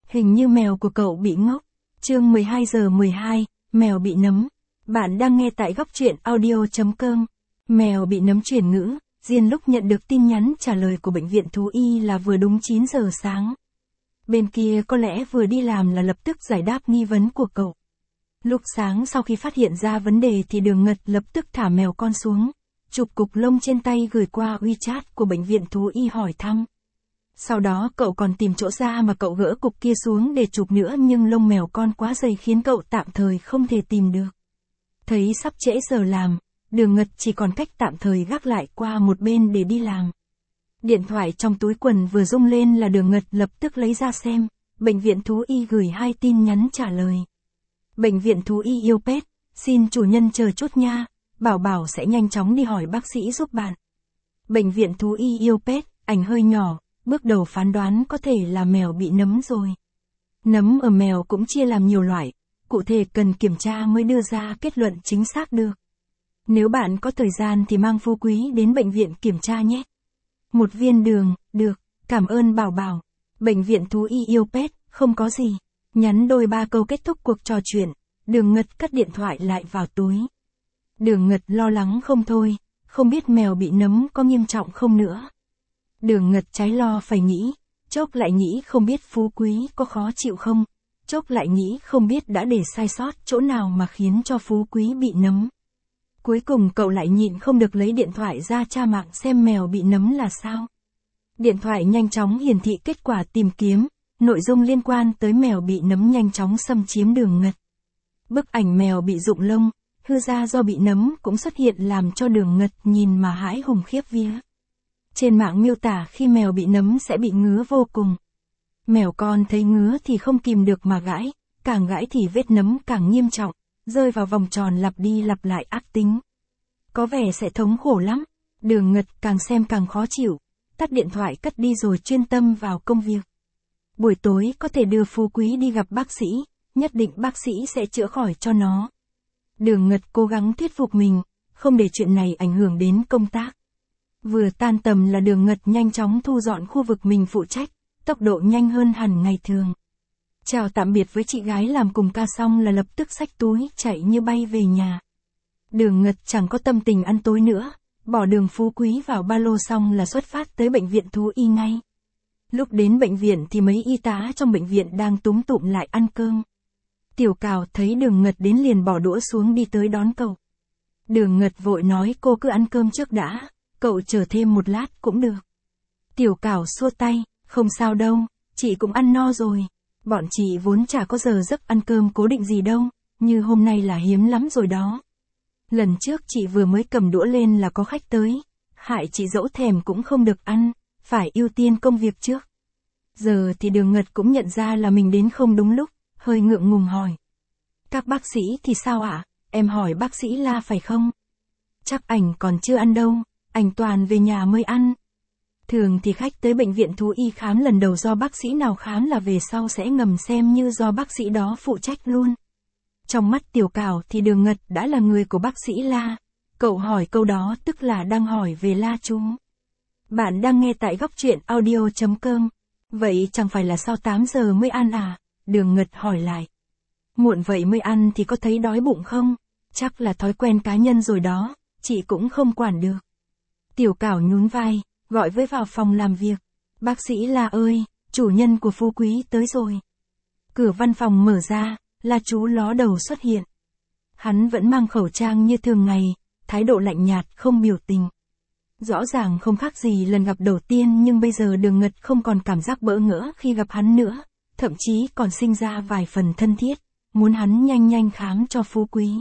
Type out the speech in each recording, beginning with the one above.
Hình như mèo của cậu bị ngốc. Chương 12:12, mèo bị nấm. Bạn đang nghe tại góc truyện audio.com. Mèo bị nấm chuyển ngữ, Diên lúc nhận được tin nhắn trả lời của bệnh viện thú y là vừa đúng 9 giờ sáng. Bên kia có lẽ vừa đi làm là lập tức giải đáp nghi vấn của cậu. Lúc sáng sau khi phát hiện ra vấn đề thì Đường Ngật lập tức thả mèo con xuống, chụp cục lông trên tay gửi qua WeChat của bệnh viện thú y hỏi thăm. Sau đó cậu còn tìm chỗ ra mà cậu gỡ cục kia xuống để chụp nữa, nhưng lông mèo con quá dày khiến cậu tạm thời không thể tìm được. Thấy sắp trễ giờ làm, Đường Ngật chỉ còn cách tạm thời gác lại qua một bên để đi làm. Điện thoại trong túi quần vừa rung lên là Đường Ngật lập tức lấy ra xem, bệnh viện thú y gửi 2 tin nhắn trả lời. Bệnh viện thú y yêu pet, xin chủ nhân chờ chút nha, bảo sẽ nhanh chóng đi hỏi bác sĩ giúp bạn. Bệnh viện thú y yêu pet, ảnh hơi nhỏ, bước đầu phán đoán có thể là mèo bị nấm rồi. Nấm ở mèo cũng chia làm nhiều loại, cụ thể cần kiểm tra mới đưa ra kết luận chính xác được. Nếu bạn có thời gian thì mang Phú Quý đến bệnh viện kiểm tra nhé. 1 viên đường, được, cảm ơn Bảo. Bệnh viện thú y yêu pet, không có gì. Nhắn đôi 3 câu kết thúc cuộc trò chuyện, Đường Ngật cất điện thoại lại vào túi. Đường Ngật lo lắng không thôi, không biết mèo bị nấm có nghiêm trọng không nữa. Đường Ngật trái lo phải nghĩ, chốc lại nghĩ không biết Phú Quý có khó chịu không, chốc lại nghĩ không biết đã để sai sót chỗ nào mà khiến cho Phú Quý bị nấm. Cuối cùng cậu lại nhịn không được lấy điện thoại ra tra mạng xem mèo bị nấm là sao. Điện thoại nhanh chóng hiển thị kết quả tìm kiếm, nội dung liên quan tới mèo bị nấm nhanh chóng xâm chiếm Đường Ngật. Bức ảnh mèo bị rụng lông, hư da do bị nấm cũng xuất hiện làm cho Đường Ngật nhìn mà hãi hùng khiếp vía. Trên mạng miêu tả khi mèo bị nấm sẽ bị ngứa vô cùng. Mèo con thấy ngứa thì không kìm được mà gãi, càng gãi thì vết nấm càng nghiêm trọng, rơi vào vòng tròn lặp đi lặp lại ác tính. Có vẻ sẽ thống khổ lắm. Đường Ngật càng xem càng khó chịu, tắt điện thoại cất đi rồi chuyên tâm vào công việc. Buổi tối có thể đưa Phú Quý đi gặp bác sĩ, nhất định bác sĩ sẽ chữa khỏi cho nó. Đường Ngật cố gắng thuyết phục mình, không để chuyện này ảnh hưởng đến công tác. Vừa tan tầm là Đường Ngật nhanh chóng thu dọn khu vực mình phụ trách, tốc độ nhanh hơn hẳn ngày thường. Chào tạm biệt với chị gái làm cùng ca xong là lập tức xách túi chạy như bay về nhà. Đường Ngật chẳng có tâm tình ăn tối nữa, bỏ Đường Phú Quý vào ba lô xong là xuất phát tới bệnh viện thú y ngay. Lúc đến bệnh viện thì mấy y tá trong bệnh viện đang túm tụm lại ăn cơm. Tiểu Cào thấy Đường Ngật đến liền bỏ đũa xuống đi tới đón cậu. Đường Ngật vội nói cô cứ ăn cơm trước đã, cậu chờ thêm một lát cũng được. Tiểu Cào xua tay, không sao đâu, chị cũng ăn no rồi. Bọn chị vốn chả có giờ giấc ăn cơm cố định gì đâu, như hôm nay là hiếm lắm rồi đó. Lần trước chị vừa mới cầm đũa lên là có khách tới, hại chị dẫu thèm cũng không được ăn, phải ưu tiên công việc trước. Giờ thì Đường Ngật cũng nhận ra là mình đến không đúng lúc, hơi ngượng ngùng hỏi. Các bác sĩ thì sao ạ? Em hỏi bác sĩ La phải không? Chắc ảnh còn chưa ăn đâu, ảnh toàn về nhà mới ăn. Thường thì khách tới bệnh viện thú y khám lần đầu do bác sĩ nào khám là về sau sẽ ngầm xem như do bác sĩ đó phụ trách luôn. Trong mắt Tiểu Cào thì Đường Ngật đã là người của bác sĩ La. Cậu hỏi câu đó tức là đang hỏi về La chú. Bạn đang nghe tại góc truyện audio.com. Vậy chẳng phải là sau 8 giờ mới ăn à? Đường Ngật hỏi lại. Muộn vậy mới ăn thì có thấy đói bụng không? Chắc là thói quen cá nhân rồi đó, chị cũng không quản được. Tiểu Cào nhún vai, gọi với vào phòng làm việc. Bác sĩ La ơi, chủ nhân của Phú Quý tới rồi. Cửa văn phòng mở ra, La chú ló đầu xuất hiện. Hắn vẫn mang khẩu trang như thường ngày, thái độ lạnh nhạt không biểu tình. Rõ ràng không khác gì lần gặp đầu tiên, nhưng bây giờ Đường Ngật không còn cảm giác bỡ ngỡ khi gặp hắn nữa, thậm chí còn sinh ra vài phần thân thiết, muốn hắn nhanh khám cho Phú Quý.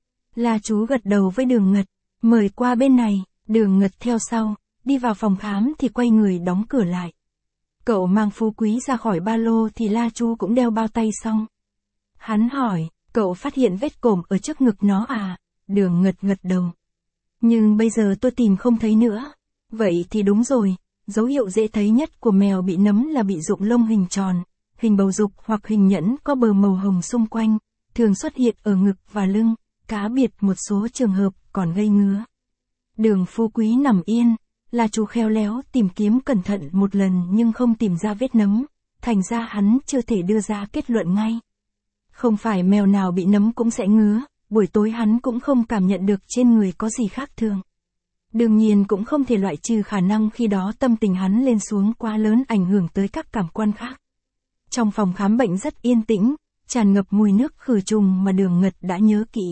La chú gật đầu với Đường Ngật, mời qua bên này. Đường Ngật theo sau, đi vào phòng khám thì quay người đóng cửa lại. Cậu mang Phú Quý ra khỏi ba lô thì La chú cũng đeo bao tay xong. Hắn hỏi, cậu phát hiện vết cổm ở trước ngực nó à? Đường Ngật gật đầu. Nhưng bây giờ tôi tìm không thấy nữa. Vậy thì đúng rồi, dấu hiệu dễ thấy nhất của mèo bị nấm là bị rụng lông hình tròn, hình bầu dục hoặc hình nhẫn có bờ màu hồng xung quanh, thường xuất hiện ở ngực và lưng, cá biệt một số trường hợp còn gây ngứa. Đường Phú Quý nằm yên, La chú khéo léo tìm kiếm cẩn thận một lần nhưng không tìm ra vết nấm, thành ra hắn chưa thể đưa ra kết luận ngay. Không phải mèo nào bị nấm cũng sẽ ngứa, buổi tối hắn cũng không cảm nhận được trên người có gì khác thường. Đương nhiên cũng không thể loại trừ khả năng khi đó tâm tình hắn lên xuống quá lớn ảnh hưởng tới các cảm quan khác. Trong phòng khám bệnh rất yên tĩnh, tràn ngập mùi nước khử trùng mà Đường Ngật đã nhớ kỹ.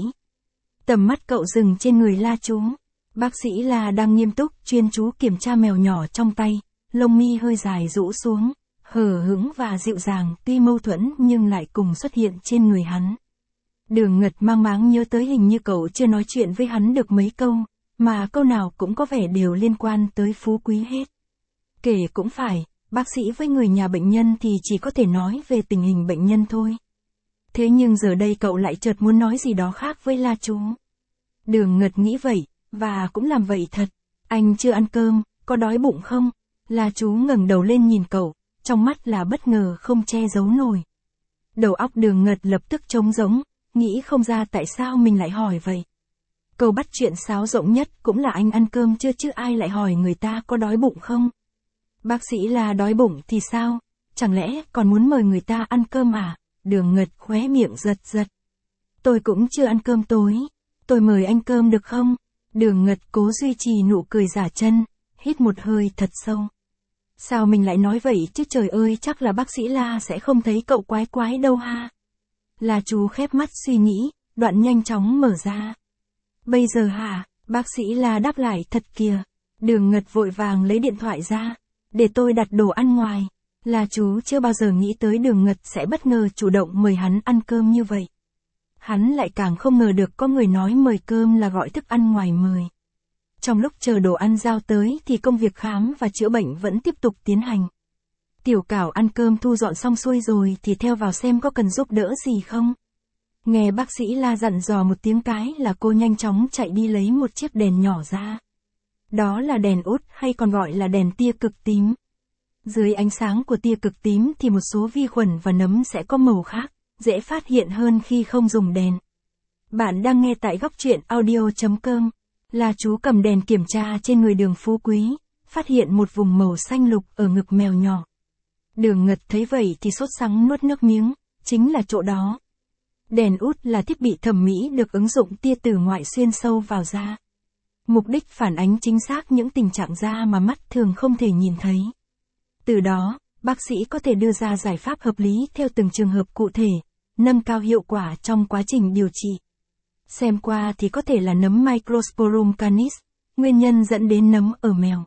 Tầm mắt cậu dừng trên người La Chú. Bác sĩ La đang nghiêm túc chuyên chú kiểm tra mèo nhỏ trong tay, lông mi hơi dài rũ xuống, hờ hững và dịu dàng tuy mâu thuẫn nhưng lại cùng xuất hiện trên người hắn. Đường Ngật mang máng nhớ tới hình như cậu chưa nói chuyện với hắn được mấy câu, mà câu nào cũng có vẻ đều liên quan tới Phú Quý hết. Kể cũng phải, bác sĩ với người nhà bệnh nhân thì chỉ có thể nói về tình hình bệnh nhân thôi. Thế nhưng giờ đây cậu lại chợt muốn nói gì đó khác với La Chú. Đường Ngật nghĩ vậy, và cũng làm vậy thật. Anh chưa ăn cơm, có đói bụng không? La Chú ngẩng đầu lên nhìn cậu, trong mắt là bất ngờ không che giấu nổi. Đầu óc Đường Ngật lập tức trống rỗng, nghĩ không ra tại sao mình lại hỏi vậy. Câu bắt chuyện sáo rỗng nhất cũng là anh ăn cơm chưa chứ ai lại hỏi người ta có đói bụng không? Bác sĩ là đói bụng thì sao? Chẳng lẽ còn muốn mời người ta ăn cơm à? Đường Ngật khóe miệng giật giật. Tôi cũng chưa ăn cơm tối. Tôi mời anh cơm được không? Đường Ngật cố duy trì nụ cười giả chân, hít một hơi thật sâu. Sao mình lại nói vậy chứ trời ơi, chắc là bác sĩ La sẽ không thấy cậu quái quái đâu ha. La Chú khép mắt suy nghĩ, đoạn nhanh chóng mở ra. Bây giờ hả? Bác sĩ La đáp lại thật kìa. Đường Ngật vội vàng lấy điện thoại ra. Để tôi đặt đồ ăn ngoài. La Chú chưa bao giờ nghĩ tới Đường Ngật sẽ bất ngờ chủ động mời hắn ăn cơm như vậy. Hắn lại càng không ngờ được có người nói mời cơm là gọi thức ăn ngoài mời. Trong lúc chờ đồ ăn giao tới thì công việc khám và chữa bệnh vẫn tiếp tục tiến hành. Tiểu Cảo ăn cơm thu dọn xong xuôi rồi thì theo vào xem có cần giúp đỡ gì không. Nghe bác sĩ La dặn dò một tiếng cái là cô nhanh chóng chạy đi lấy một chiếc đèn nhỏ ra. Đó là đèn út hay còn gọi là đèn tia cực tím. Dưới ánh sáng của tia cực tím thì một số vi khuẩn và nấm sẽ có màu khác, dễ phát hiện hơn khi không dùng đèn. Bạn đang nghe tại góc truyện audio.com. La Chú cầm đèn kiểm tra trên người Đường Phú Quý, phát hiện một vùng màu xanh lục ở ngực mèo nhỏ. Đường Ngật thấy vậy thì sốt sắng nuốt nước miếng, chính là chỗ đó. Đèn út là thiết bị thẩm mỹ được ứng dụng tia tử ngoại xuyên sâu vào da. Mục đích phản ánh chính xác những tình trạng da mà mắt thường không thể nhìn thấy. Từ đó, bác sĩ có thể đưa ra giải pháp hợp lý theo từng trường hợp cụ thể, nâng cao hiệu quả trong quá trình điều trị. Xem qua thì có thể là nấm Microsporum canis, nguyên nhân dẫn đến nấm ở mèo.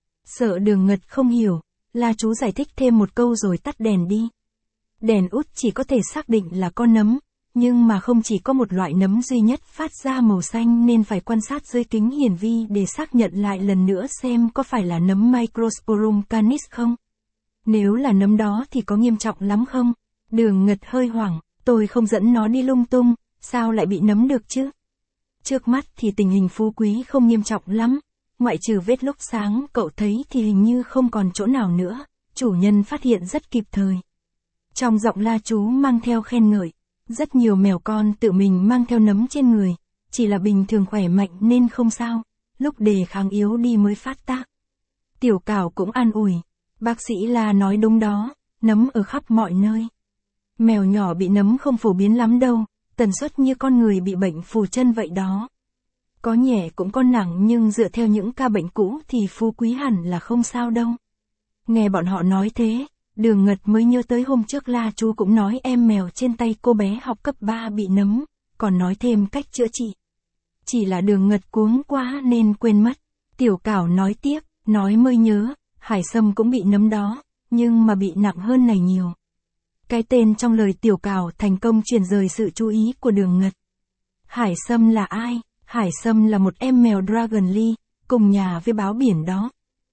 Sợ Đường Ngật không hiểu, La Chú giải thích thêm một câu rồi tắt đèn đi. Đèn út chỉ có thể xác định là con nấm, nhưng mà không chỉ có một loại nấm duy nhất phát ra màu xanh nên phải quan sát dưới kính hiển vi để xác nhận lại lần nữa xem có phải là nấm Microsporum canis không. Nếu là nấm đó thì có nghiêm trọng lắm không? Đường Ngật hơi hoảng, tôi không dẫn nó đi lung tung, sao lại bị nấm được chứ? Trước mắt thì tình hình Phú Quý không nghiêm trọng lắm, ngoại trừ vết lúc sáng cậu thấy thì hình như không còn chỗ nào nữa, chủ nhân phát hiện rất kịp thời. Trong giọng La Chú mang theo khen ngợi, rất nhiều mèo con tự mình mang theo nấm trên người, chỉ là bình thường khỏe mạnh nên không sao, lúc đề kháng yếu đi mới phát tác. Tiểu Cảo cũng an ủi, bác sĩ La nói đúng đó, nấm ở khắp mọi nơi. Mèo nhỏ bị nấm không phổ biến lắm đâu, tần suất như con người bị bệnh phù chân vậy đó. Có nhẹ cũng có nặng nhưng dựa theo những ca bệnh cũ thì Phú Quý hẳn là không sao đâu. Nghe bọn họ nói thế, Đường Ngật mới nhớ tới hôm trước La Chú cũng nói em mèo trên tay cô bé học cấp 3 bị nấm, còn nói thêm cách chữa trị. Chỉ là Đường Ngật cuống quá nên quên mất. Tiểu Cảo nói tiếp, nói mới nhớ, Hải Sâm cũng bị nấm đó, nhưng mà bị nặng hơn này nhiều. Cái tên trong lời Tiểu Cảo thành công truyền rời sự chú ý của Đường Ngật. Hải Sâm là ai? Hải Sâm là một em mèo Dragon Lee, cùng nhà với báo biển đó.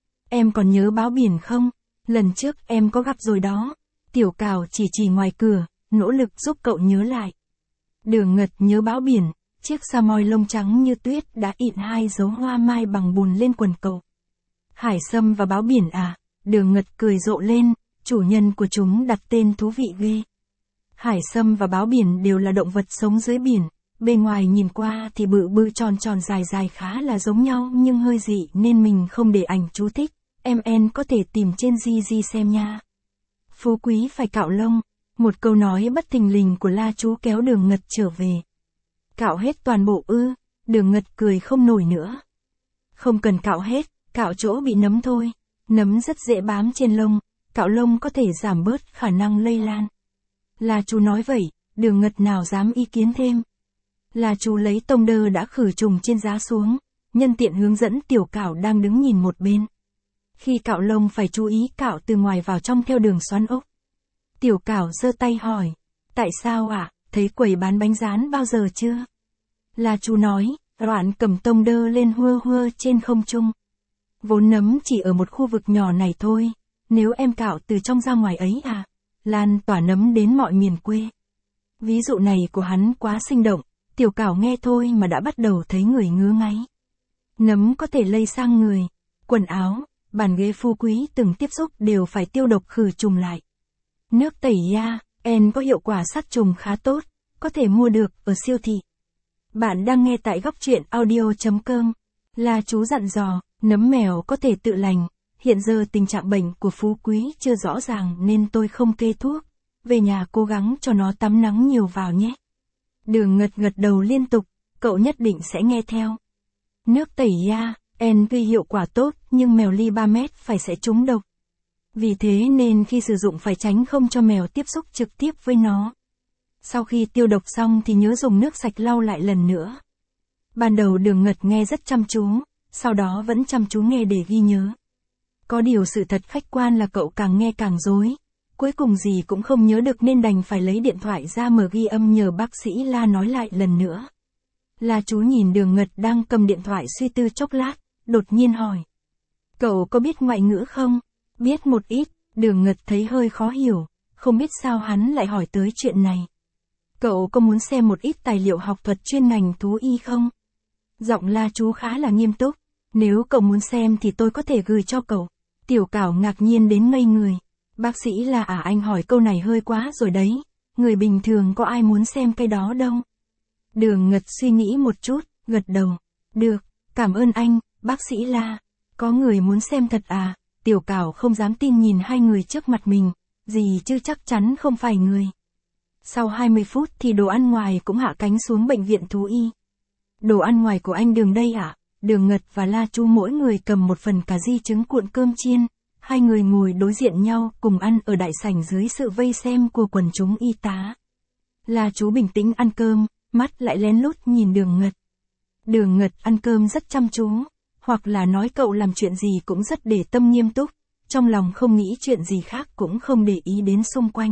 Em còn nhớ báo biển không? Lần trước em có gặp rồi đó. Tiểu Cảo chỉ ngoài cửa, nỗ lực giúp cậu nhớ lại. Đường Ngật nhớ báo biển, chiếc sa moi lông trắng như tuyết đã ịn 2 dấu hoa mai bằng bùn lên quần cậu. Hải Sâm và báo biển à? Đường Ngật cười rộ lên, chủ nhân của chúng đặt tên thú vị ghê. Hải Sâm và báo biển đều là động vật sống dưới biển, bên ngoài nhìn qua thì bự bự tròn tròn dài dài khá là giống nhau nhưng hơi dị nên mình không để ảnh chú thích, em có thể tìm trên Gigi xem nha. Phú Quý phải cạo lông. Một câu nói bất thình lình của La Chú kéo Đường Ngật trở về. Cạo hết toàn bộ ư? Đường Ngật cười không nổi nữa. Không cần cạo hết, cạo chỗ bị nấm thôi. Nấm rất dễ bám trên lông, cạo lông có thể giảm bớt khả năng lây lan. La Chú nói vậy, Đường Ngật nào dám ý kiến thêm. La Chú lấy tông đơ đã khử trùng trên giá xuống, nhân tiện hướng dẫn Tiểu Cảo đang đứng nhìn một bên. Khi cạo lông phải chú ý cạo từ ngoài vào trong theo đường xoắn ốc. Tiểu Cảo giơ tay hỏi, tại sao ạ, thấy quầy bán bánh rán bao giờ chưa? La Chú nói, Đoạn cầm tông đơ lên hua hua trên không trung. Vốn nấm chỉ ở một khu vực nhỏ này thôi, nếu em cạo từ trong ra ngoài ấy à, lan tỏa nấm đến mọi miền quê. Ví dụ này của hắn quá sinh động, Tiểu Cảo nghe thôi mà đã bắt đầu thấy người ngứa ngáy. Nấm có thể lây sang người, quần áo, bàn ghế Phú Quý từng tiếp xúc đều phải tiêu độc khử trùng lại. Nước tẩy da, En có hiệu quả sát trùng khá tốt, có thể mua được ở siêu thị. Bạn đang nghe tại góc truyện audio.com. La Chú dặn dò, nấm mèo có thể tự lành, hiện giờ tình trạng bệnh của Phú Quý chưa rõ ràng nên tôi không kê thuốc, về nhà cố gắng cho nó tắm nắng nhiều vào nhé. Đường Ngật gật đầu liên tục, cậu nhất định sẽ nghe theo. Nước tẩy da, En gây hiệu quả tốt nhưng mèo ly 3 mét phải sẽ trúng độc. Vì thế nên khi sử dụng phải tránh không cho mèo tiếp xúc trực tiếp với nó. Sau khi tiêu độc xong thì nhớ dùng nước sạch lau lại lần nữa. Ban đầu Đường Ngật nghe rất chăm chú, sau đó vẫn chăm chú nghe để ghi nhớ. Có điều sự thật khách quan là cậu càng nghe càng rối, cuối cùng gì cũng không nhớ được nên đành phải lấy điện thoại ra mở ghi âm nhờ bác sĩ La nói lại lần nữa. La Chú nhìn Đường Ngật đang cầm điện thoại suy tư chốc lát, đột nhiên hỏi. Cậu có biết ngoại ngữ không? Biết một ít, Đường Ngật thấy hơi khó hiểu, không biết sao hắn lại hỏi tới chuyện này. Cậu có muốn xem một ít tài liệu học thuật chuyên ngành thú y không? Giọng La Chú khá là nghiêm túc, nếu cậu muốn xem thì tôi có thể gửi cho cậu. Tiểu Cảo ngạc nhiên đến ngây người. Bác sĩ là anh hỏi câu này hơi quá rồi đấy, người bình thường có ai muốn xem cái đó đâu. Đường Ngật suy nghĩ một chút, gật đầu. Được, cảm ơn anh, bác sĩ La. Có người muốn xem thật à? Tiểu Cảo không dám tin nhìn hai người trước mặt mình, gì chứ chắc chắn không phải người. Sau 20 phút thì đồ ăn ngoài cũng hạ cánh xuống bệnh viện thú y. Đồ ăn ngoài của anh Đường đây ạ? Đường Ngật và La Chú mỗi người cầm một phần cà ri trứng cuộn cơm chiên. Hai người ngồi đối diện nhau cùng ăn ở đại sảnh dưới sự vây xem của quần chúng y tá. La Chú bình tĩnh ăn cơm, mắt lại lén lút nhìn Đường Ngật. Đường Ngật ăn cơm rất chăm chú, hoặc là nói cậu làm chuyện gì cũng rất để tâm nghiêm túc, trong lòng không nghĩ chuyện gì khác cũng không để ý đến xung quanh.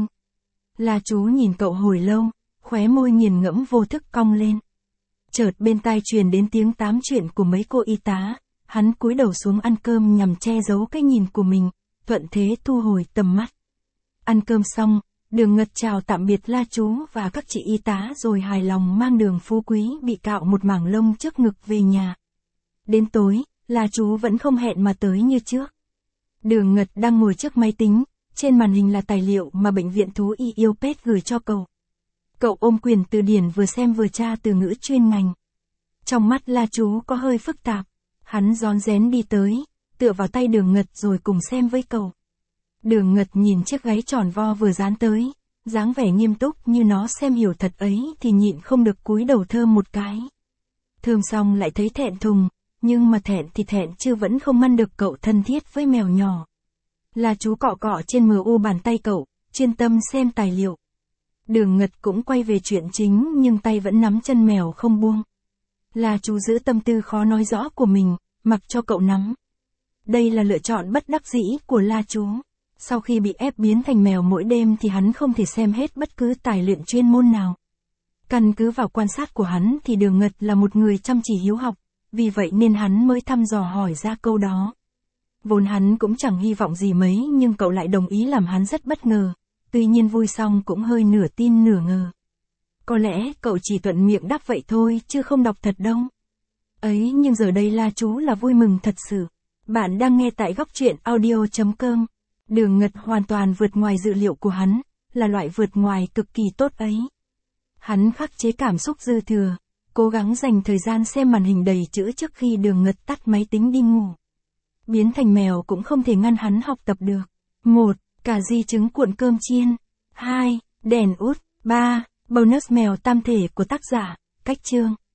La Chú nhìn cậu hồi lâu, khóe môi nghiền ngẫm vô thức cong lên. Chợt bên tai truyền đến tiếng tám chuyện của mấy cô y tá, hắn cúi đầu xuống ăn cơm nhằm che giấu cái nhìn của mình, thuận thế thu hồi tầm mắt. Ăn cơm xong, Đường Ngật chào tạm biệt La Chú và các chị y tá rồi hài lòng mang Đường Phú Quý bị cạo một mảng lông trước ngực về nhà. Đến tối, La Chú vẫn không hẹn mà tới như trước. Đường Ngật đang ngồi trước máy tính, trên màn hình là tài liệu mà bệnh viện thú y yêu pet gửi cho cậu. Cậu ôm quyển từ điển vừa xem vừa tra từ ngữ chuyên ngành. Trong mắt La Chú có hơi phức tạp, hắn rón rén đi tới, tựa vào tay Đường Ngật rồi cùng xem với cậu. Đường Ngật nhìn chiếc gáy tròn vo vừa dán tới, dáng vẻ nghiêm túc như nó xem hiểu thật ấy thì nhịn không được cúi đầu thơm một cái. Thơm xong lại thấy thẹn thùng, nhưng mà thẹn thì thẹn chứ vẫn không ngăn được cậu thân thiết với mèo nhỏ. La Chú cọ cọ trên MU bàn tay cậu, chuyên tâm xem tài liệu. Đường Ngật cũng quay về chuyện chính nhưng tay vẫn nắm chân mèo không buông. La Chú giữ tâm tư khó nói rõ của mình, mặc cho cậu nắm. Đây là lựa chọn bất đắc dĩ của La Chú. Sau khi bị ép biến thành mèo mỗi đêm thì hắn không thể xem hết bất cứ tài luyện chuyên môn nào. Căn cứ vào quan sát của hắn thì Đường Ngật là một người chăm chỉ hiếu học, vì vậy nên hắn mới thăm dò hỏi ra câu đó. Vốn hắn cũng chẳng hy vọng gì mấy nhưng cậu lại đồng ý làm hắn rất bất ngờ, tuy nhiên vui xong cũng hơi nửa tin nửa ngờ. Có lẽ cậu chỉ thuận miệng đáp vậy thôi chứ không đọc thật đâu. Ấy nhưng giờ đây La Chú là vui mừng thật sự. Bạn đang nghe tại góc truyện audio.com. Đường Ngật hoàn toàn vượt ngoài dự liệu của hắn, là loại vượt ngoài cực kỳ tốt ấy. Hắn khắc chế cảm xúc dư thừa, cố gắng dành thời gian xem màn hình đầy chữ trước khi Đường Ngật tắt máy tính đi ngủ. Biến thành mèo cũng không thể ngăn hắn học tập được. Cà ri trứng cuộn cơm chiên. 2. Đèn út. 3. Bonus mèo tam thể của tác giả. Cách chương.